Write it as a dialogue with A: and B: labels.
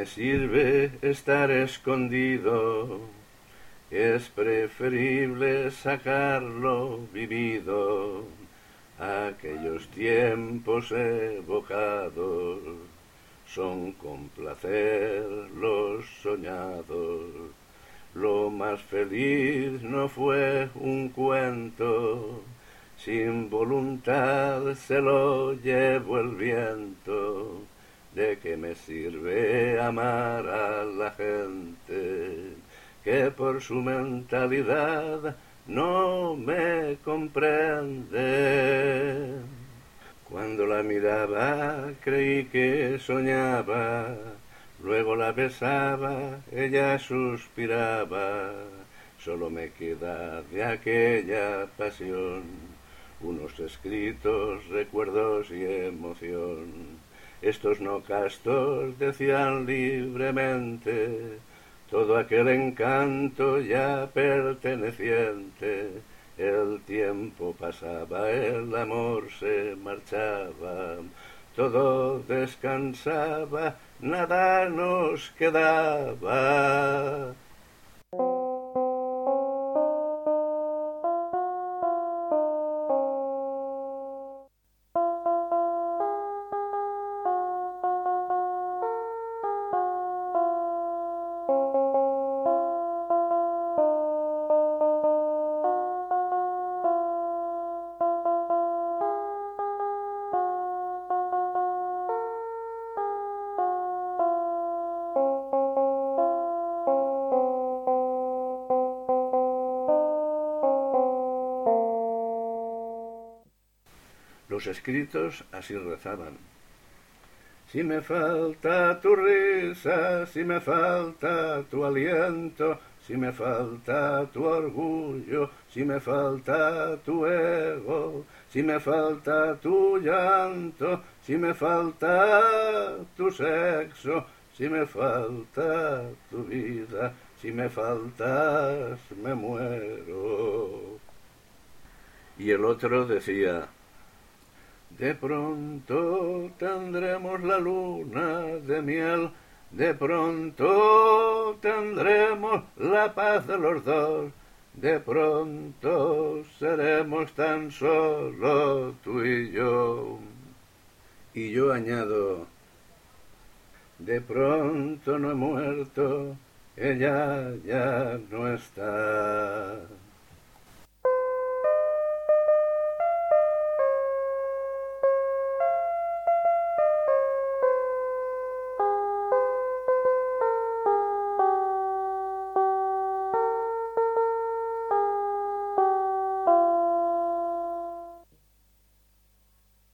A: sirve estar escondido? Es preferible sacarlo vivido. Aquellos tiempos evocados son con placer los soñados. Lo más feliz no fue un cuento, sin voluntad se lo llevó el viento. ¿De qué me sirve amar a la gente que por su mentalidad no me comprende? Cuando la miraba creí que soñaba, luego la besaba, ella suspiraba. Solo me queda de aquella pasión unos escritos, recuerdos y emoción. Estos no castos decían libremente todo aquel encanto ya perteneciente. El tiempo pasaba, el amor se marchaba, todo descansaba, nada nos quedaba. Los escritos así rezaban: si me falta tu risa, si me falta tu aliento, si me falta tu orgullo, si me falta tu ego, si me falta tu llanto, si me falta tu sexo, si me falta tu vida, si me faltas me muero. Y el otro decía: de pronto tendremos la luna de miel, de pronto tendremos la paz de los dos, de pronto seremos tan solo tú y yo. Y yo añado: de pronto no he muerto, ella ya no está.